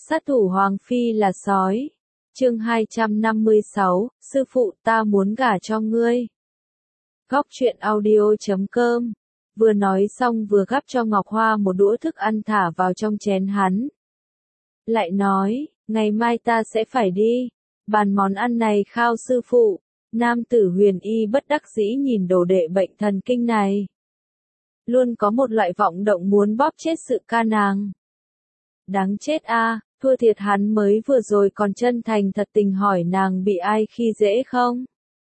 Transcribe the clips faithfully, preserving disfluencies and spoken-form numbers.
Sát thủ Hoàng Phi là sói. Chương hai trăm năm mươi sáu, sư phụ ta muốn gả cho ngươi. Góc truyện audio chấm com. Vừa nói xong vừa gắp cho Ngọc Hoa một đũa thức ăn thả vào trong chén hắn. Lại nói, ngày mai ta sẽ phải đi. Bàn món ăn này khao sư phụ. Nam tử Huyền Y bất đắc dĩ nhìn đồ đệ bệnh thần kinh này. Luôn có một loại vọng động muốn bóp chết sự ca nàng. Đáng chết a, thua thiệt hắn mới vừa rồi còn chân thành thật tình hỏi nàng bị ai khi dễ không.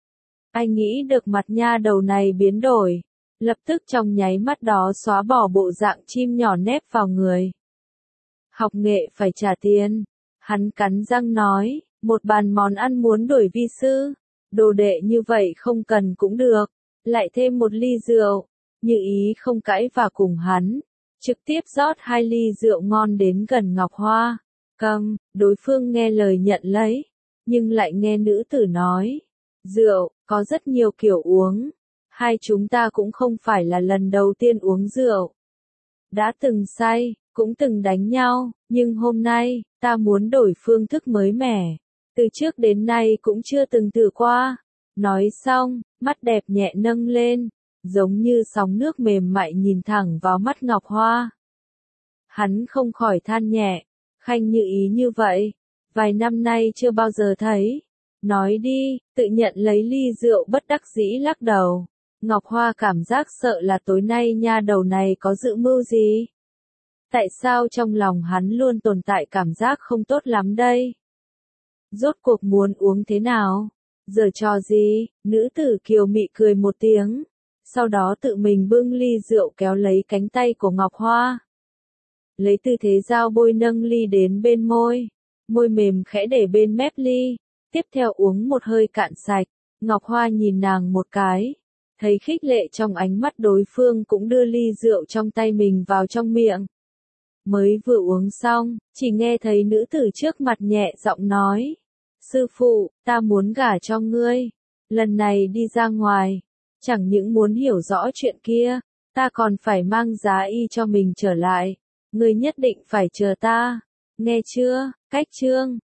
Ai nghĩ được mặt nha đầu này biến đổi, lập tức trong nháy mắt đó xóa bỏ bộ dạng chim nhỏ nép vào người. Học nghệ phải trả tiền, hắn cắn răng nói, một bàn món ăn muốn đổi vi sư, đồ đệ như vậy không cần cũng được, lại thêm một ly rượu, Như Ý không cãi và cùng hắn. Trực tiếp rót hai ly rượu ngon đến gần Ngọc Hoa. Cầm, đối phương nghe lời nhận lấy, nhưng lại nghe nữ tử nói. Rượu, có rất nhiều kiểu uống. Hai chúng ta cũng không phải là lần đầu tiên uống rượu. Đã từng say, cũng từng đánh nhau, nhưng hôm nay, ta muốn đổi phương thức mới mẻ. Từ trước đến nay cũng chưa từng thử qua. Nói xong, mắt đẹp nhẹ nâng lên, giống như sóng nước mềm mại nhìn thẳng vào mắt Ngọc Hoa. Hắn không khỏi than nhẹ, Khanh Như Ý như vậy, vài năm nay chưa bao giờ thấy. Nói đi, tự nhận lấy ly rượu bất đắc dĩ lắc đầu. Ngọc Hoa cảm giác sợ là tối nay nha đầu này có dự mưu gì. Tại sao trong lòng hắn luôn tồn tại cảm giác không tốt lắm đây? Rốt cuộc muốn uống thế nào? Giở trò gì? Nữ tử kiều mị cười một tiếng, sau đó tự mình bưng ly rượu kéo lấy cánh tay của Ngọc Hoa. Lấy tư thế dao bôi nâng ly đến bên môi, môi mềm khẽ để bên mép ly, tiếp theo uống một hơi cạn sạch. Ngọc Hoa nhìn nàng một cái, thấy khích lệ trong ánh mắt đối phương cũng đưa ly rượu trong tay mình vào trong miệng. Mới vừa uống xong, chỉ nghe thấy nữ tử trước mặt nhẹ giọng nói, sư phụ, ta muốn gả cho ngươi, lần này đi ra ngoài, chẳng những muốn hiểu rõ chuyện kia, ta còn phải mang giá y cho mình trở lại. Ngươi nhất định phải chờ ta, nghe chưa? Cách chương